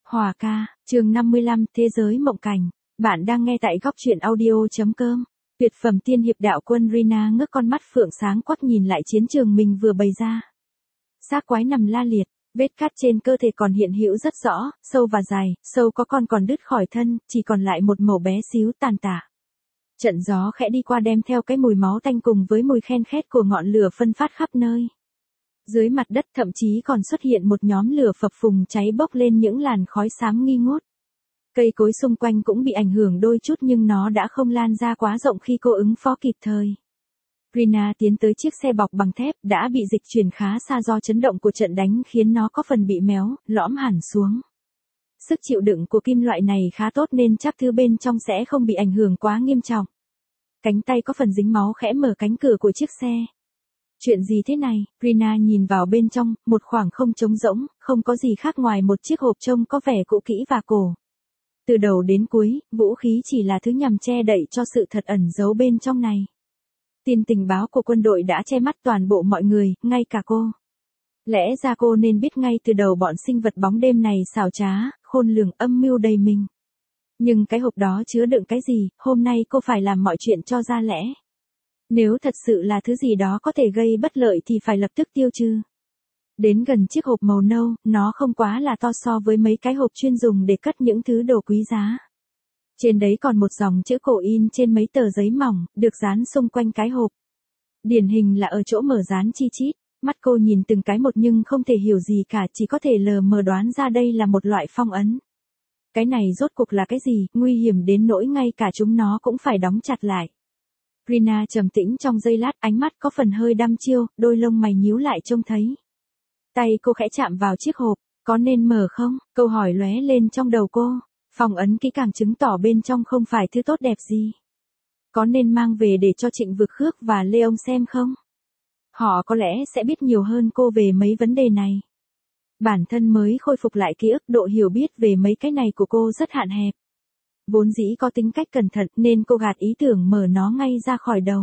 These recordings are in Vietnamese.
Hòa ca, chương 55, Thế giới mộng cảnh. Bạn đang nghe tại góc truyện audio.com. Tuyệt phẩm tiên hiệp đạo quân Rina ngước con mắt phượng sáng quắc nhìn lại chiến trường mình vừa bày ra. Xác quái nằm la liệt, vết cắt trên cơ thể còn hiện hữu rất rõ, sâu và dài, sâu có con còn đứt khỏi thân, chỉ còn lại một mẩu bé xíu tàn tả. Trận gió khẽ đi qua đem theo cái mùi máu tanh cùng với mùi khen khét của ngọn lửa phân phát khắp nơi. Dưới mặt đất thậm chí còn xuất hiện một nhóm lửa phập phùng cháy bốc lên những làn khói xám nghi ngút. Cây cối xung quanh cũng bị ảnh hưởng đôi chút nhưng nó đã không lan ra quá rộng khi cô ứng phó kịp thời. Rina tiến tới chiếc xe bọc bằng thép đã bị dịch chuyển khá xa do chấn động của trận đánh khiến nó có phần bị méo, lõm hẳn xuống. Sức chịu đựng của kim loại này khá tốt nên chắc thứ bên trong sẽ không bị ảnh hưởng quá nghiêm trọng. Cánh tay có phần dính máu khẽ mở cánh cửa của chiếc xe. Chuyện gì thế này? Rina nhìn vào bên trong, một khoảng không trống rỗng, không có gì khác ngoài một chiếc hộp trông có vẻ cũ kỹ và cổ. Từ đầu đến cuối, vũ khí chỉ là thứ nhằm che đậy cho sự thật ẩn giấu bên trong này. Tin tình báo của quân đội đã che mắt toàn bộ mọi người, ngay cả cô. Lẽ ra cô nên biết ngay từ đầu bọn sinh vật bóng đêm này xảo trá, khôn lường âm mưu đầy mình. Nhưng cái hộp đó chứa đựng cái gì, hôm nay cô phải làm mọi chuyện cho ra lẽ. Nếu thật sự là thứ gì đó có thể gây bất lợi thì phải lập tức tiêu trừ. Đến gần chiếc hộp màu nâu, nó không quá là to so với mấy cái hộp chuyên dùng để cất những thứ đồ quý giá. Trên đấy còn một dòng chữ cổ in trên mấy tờ giấy mỏng, được dán xung quanh cái hộp. Điển hình là ở chỗ mở dán chi chít, mắt cô nhìn từng cái một nhưng không thể hiểu gì cả, chỉ có thể lờ mờ đoán ra đây là một loại phong ấn. Cái này rốt cuộc là cái gì, nguy hiểm đến nỗi ngay cả chúng nó cũng phải đóng chặt lại. Rina trầm tĩnh trong giây lát, ánh mắt có phần hơi đăm chiêu, đôi lông mày nhíu lại trông thấy. Tay cô khẽ chạm vào chiếc hộp, có nên mở không? Câu hỏi lóe lên trong đầu cô. Phong ấn kỹ càng chứng tỏ bên trong không phải thứ tốt đẹp gì. Có nên mang về để cho Trịnh Vực Khước và Lê Ông xem không? Họ có lẽ sẽ biết nhiều hơn cô về mấy vấn đề này. Bản thân mới khôi phục lại ký ức, độ hiểu biết về mấy cái này của cô rất hạn hẹp. Vốn dĩ có tính cách cẩn thận nên cô gạt ý tưởng mở nó ngay ra khỏi đầu.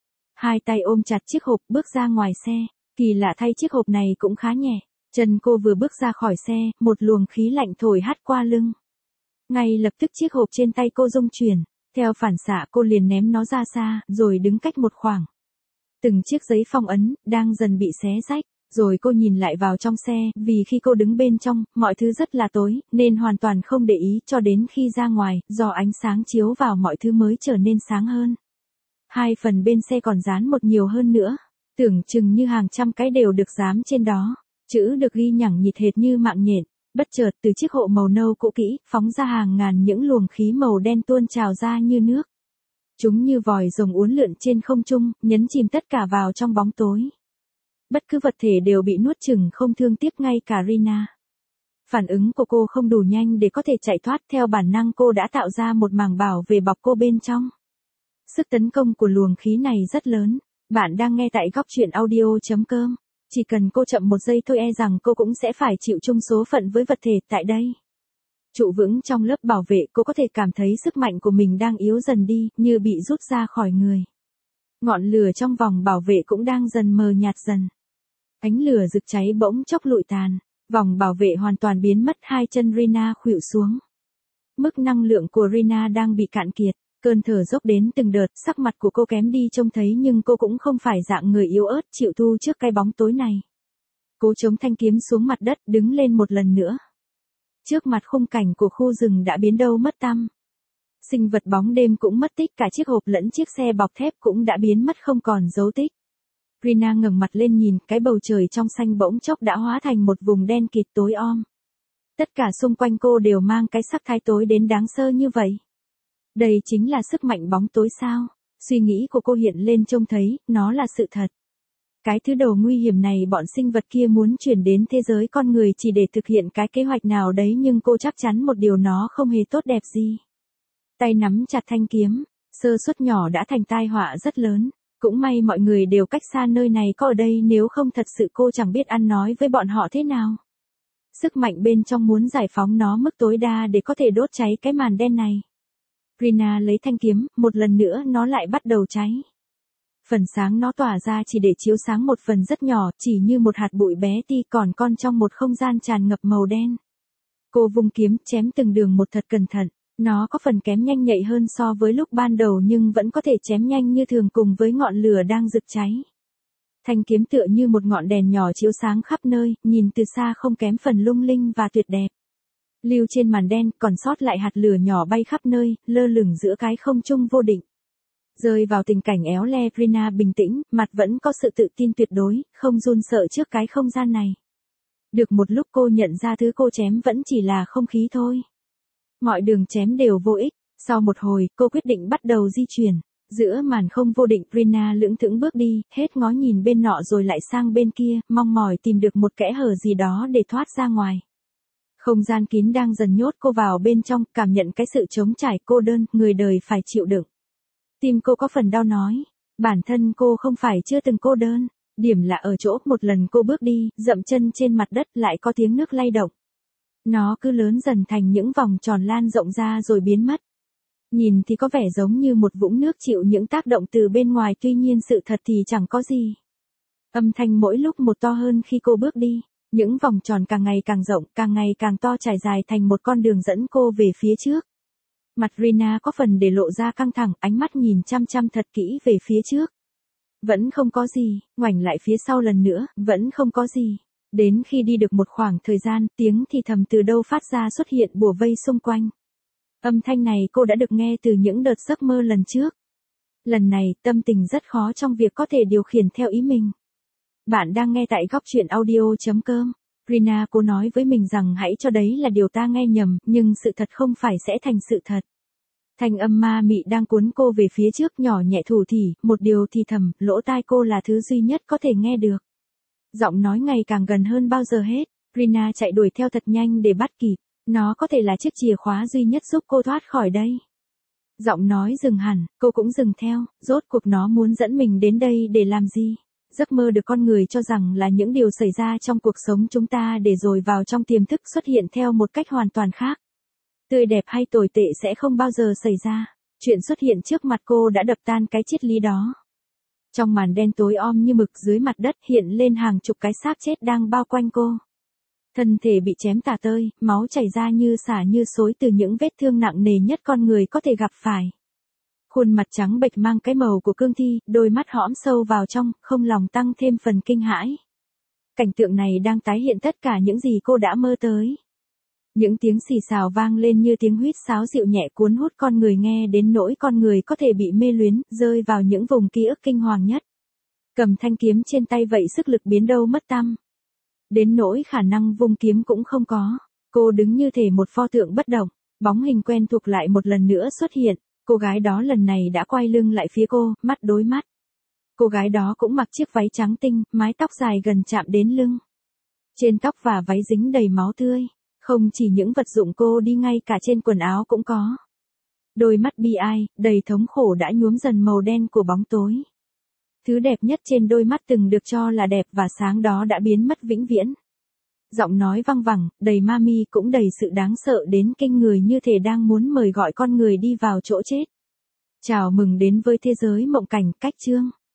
Hai tay ôm chặt chiếc hộp bước ra ngoài xe. Kỳ lạ thay chiếc hộp này cũng khá nhẹ. Chân cô vừa bước ra khỏi xe, một luồng khí lạnh thổi hắt qua lưng. Ngay lập tức chiếc hộp trên tay cô rung chuyển. Theo phản xạ cô liền ném nó ra xa, rồi đứng cách một khoảng. Từng chiếc giấy phong ấn, đang dần bị xé rách. Rồi cô nhìn lại vào trong xe, vì khi cô đứng bên trong, mọi thứ rất là tối, nên hoàn toàn không để ý cho đến khi ra ngoài, do ánh sáng chiếu vào mọi thứ mới trở nên sáng hơn. Hai phần bên xe còn dán một nhiều hơn nữa, tưởng chừng như hàng trăm cái đều được dán trên đó, chữ được ghi nhẳng nhịt hệt như mạng nhện. Bất chợt từ chiếc hộ màu nâu cũ kỹ, phóng ra hàng ngàn những luồng khí màu đen tuôn trào ra như nước. Chúng như vòi rồng uốn lượn trên không trung, nhấn chìm tất cả vào trong bóng tối. Bất cứ vật thể đều bị nuốt chửng không thương tiếc, ngay cả Rina. Phản ứng của cô không đủ nhanh để có thể chạy thoát, theo bản năng cô đã tạo ra một màng bảo vệ bọc cô bên trong. Sức tấn công của luồng khí này rất lớn. Bạn đang nghe tại góc truyện audio.com. Chỉ cần cô chậm một giây thôi e rằng cô cũng sẽ phải chịu chung số phận với vật thể tại đây. Trụ vững trong lớp bảo vệ, cô có thể cảm thấy sức mạnh của mình đang yếu dần đi, như bị rút ra khỏi người. Ngọn lửa trong vòng bảo vệ cũng đang dần mờ nhạt dần. Ánh lửa rực cháy bỗng chốc lụi tàn, vòng bảo vệ hoàn toàn biến mất, hai chân Rina khuỵu xuống. Mức năng lượng của Rina đang bị cạn kiệt, cơn thở dốc đến từng đợt, sắc mặt của cô kém đi trông thấy nhưng cô cũng không phải dạng người yếu ớt chịu thua trước cái bóng tối này. Cô chống thanh kiếm xuống mặt đất, đứng lên một lần nữa. Trước mặt khung cảnh của khu rừng đã biến đâu mất tăm. Sinh vật bóng đêm cũng mất tích, cả chiếc hộp lẫn chiếc xe bọc thép cũng đã biến mất không còn dấu tích. Rina ngẩng mặt lên nhìn, cái bầu trời trong xanh bỗng chốc đã hóa thành một vùng đen kịt tối om. Tất cả xung quanh cô đều mang cái sắc thái tối đến đáng sợ như vậy. Đây chính là sức mạnh bóng tối sao? Suy nghĩ của cô hiện lên trông thấy, nó là sự thật. Cái thứ đồ nguy hiểm này bọn sinh vật kia muốn chuyển đến thế giới con người chỉ để thực hiện cái kế hoạch nào đấy, nhưng cô chắc chắn một điều, nó không hề tốt đẹp gì. Tay nắm chặt thanh kiếm, sơ suất nhỏ đã thành tai họa rất lớn. Cũng may mọi người đều cách xa nơi này, có ở đây nếu không thật sự cô chẳng biết ăn nói với bọn họ thế nào. Sức mạnh bên trong muốn giải phóng nó mức tối đa để có thể đốt cháy cái màn đen này. Rina lấy thanh kiếm, một lần nữa nó lại bắt đầu cháy. Phần sáng nó tỏa ra chỉ để chiếu sáng một phần rất nhỏ, chỉ như một hạt bụi bé ti, còn con trong một không gian tràn ngập màu đen. Cô vung kiếm chém từng đường một thật cẩn thận. Nó có phần kém nhanh nhạy hơn so với lúc ban đầu nhưng vẫn có thể chém nhanh như thường cùng với ngọn lửa đang rực cháy. Thanh kiếm tựa như một ngọn đèn nhỏ chiếu sáng khắp nơi, nhìn từ xa không kém phần lung linh và tuyệt đẹp. Lưu trên màn đen còn sót lại hạt lửa nhỏ bay khắp nơi, lơ lửng giữa cái không trung vô định. Rơi vào tình cảnh éo le, Rina bình tĩnh, mặt vẫn có sự tự tin tuyệt đối, không run sợ trước cái không gian này. Được một lúc cô nhận ra thứ cô chém vẫn chỉ là không khí thôi. Mọi đường chém đều vô ích, sau một hồi, cô quyết định bắt đầu di chuyển. Giữa màn không vô định, Rina lững thững bước đi, hết ngó nhìn bên nọ rồi lại sang bên kia, mong mỏi tìm được một kẽ hở gì đó để thoát ra ngoài. Không gian kín đang dần nhốt cô vào bên trong, cảm nhận cái sự trống trải cô đơn, người đời phải chịu đựng. Tim cô có phần đau nói, bản thân cô không phải chưa từng cô đơn, điểm là ở chỗ một lần cô bước đi, dậm chân trên mặt đất lại có tiếng nước lay động. Nó cứ lớn dần thành những vòng tròn lan rộng ra rồi biến mất. Nhìn thì có vẻ giống như một vũng nước chịu những tác động từ bên ngoài, tuy nhiên sự thật thì chẳng có gì. Âm thanh mỗi lúc một to hơn khi cô bước đi, những vòng tròn càng ngày càng rộng, càng ngày càng to trải dài thành một con đường dẫn cô về phía trước. Mặt Rina có phần để lộ ra căng thẳng, ánh mắt nhìn chăm chăm thật kỹ về phía trước. Vẫn không có gì, ngoảnh lại phía sau lần nữa, vẫn không có gì. Đến khi đi được một khoảng thời gian, tiếng thì thầm từ đâu phát ra xuất hiện bủa vây xung quanh. Âm thanh này cô đã được nghe từ những đợt giấc mơ lần trước. Lần này, tâm tình rất khó trong việc có thể điều khiển theo ý mình. Bạn đang nghe tại góc truyện audio.com. Rina cố nói với mình rằng hãy cho đấy là điều ta nghe nhầm, nhưng sự thật không phải sẽ thành sự thật. Thanh âm ma mị đang cuốn cô về phía trước nhỏ nhẹ thủ thỉ, một điều thì thầm, lỗ tai cô là thứ duy nhất có thể nghe được. Giọng nói ngày càng gần hơn bao giờ hết, Rina chạy đuổi theo thật nhanh để bắt kịp. Nó có thể là chiếc chìa khóa duy nhất giúp cô thoát khỏi đây. Giọng nói dừng hẳn, cô cũng dừng theo, rốt cuộc nó muốn dẫn mình đến đây để làm gì? Giấc mơ được con người cho rằng là những điều xảy ra trong cuộc sống chúng ta để rồi vào trong tiềm thức xuất hiện theo một cách hoàn toàn khác. Tươi đẹp hay tồi tệ sẽ không bao giờ xảy ra. Chuyện xuất hiện trước mặt cô đã đập tan cái triết lý đó. Trong màn đen tối om như mực dưới mặt đất hiện lên hàng chục cái xác chết đang bao quanh cô. Thân thể bị chém tả tơi, máu chảy ra như xả như xối từ những vết thương nặng nề nhất con người có thể gặp phải. Khuôn mặt trắng bệch mang cái màu của cương thi, đôi mắt hõm sâu vào trong, không lòng tăng thêm phần kinh hãi. Cảnh tượng này đang tái hiện tất cả những gì cô đã mơ tới. Những tiếng xì xào vang lên như tiếng huýt sáo dịu nhẹ cuốn hút con người nghe đến nỗi con người có thể bị mê luyến, rơi vào những vùng ký ức kinh hoàng nhất. Cầm thanh kiếm trên tay vậy sức lực biến đâu mất tăm. Đến nỗi khả năng vung kiếm cũng không có. Cô đứng như thể một pho tượng bất động, bóng hình quen thuộc lại một lần nữa xuất hiện. Cô gái đó lần này đã quay lưng lại phía cô, mắt đối mắt. Cô gái đó cũng mặc chiếc váy trắng tinh, mái tóc dài gần chạm đến lưng. Trên tóc và váy dính đầy máu tươi. Không chỉ những vật dụng cô đi, ngay cả trên quần áo cũng có. Đôi mắt bi ai, đầy thống khổ đã nhuốm dần màu đen của bóng tối. Thứ đẹp nhất trên đôi mắt từng được cho là đẹp và sáng đó đã biến mất vĩnh viễn. Giọng nói văng vẳng, đầy ma mị cũng đầy sự đáng sợ đến kinh người, như thể đang muốn mời gọi con người đi vào chỗ chết. Chào mừng đến với thế giới mộng cảnh, cách chương.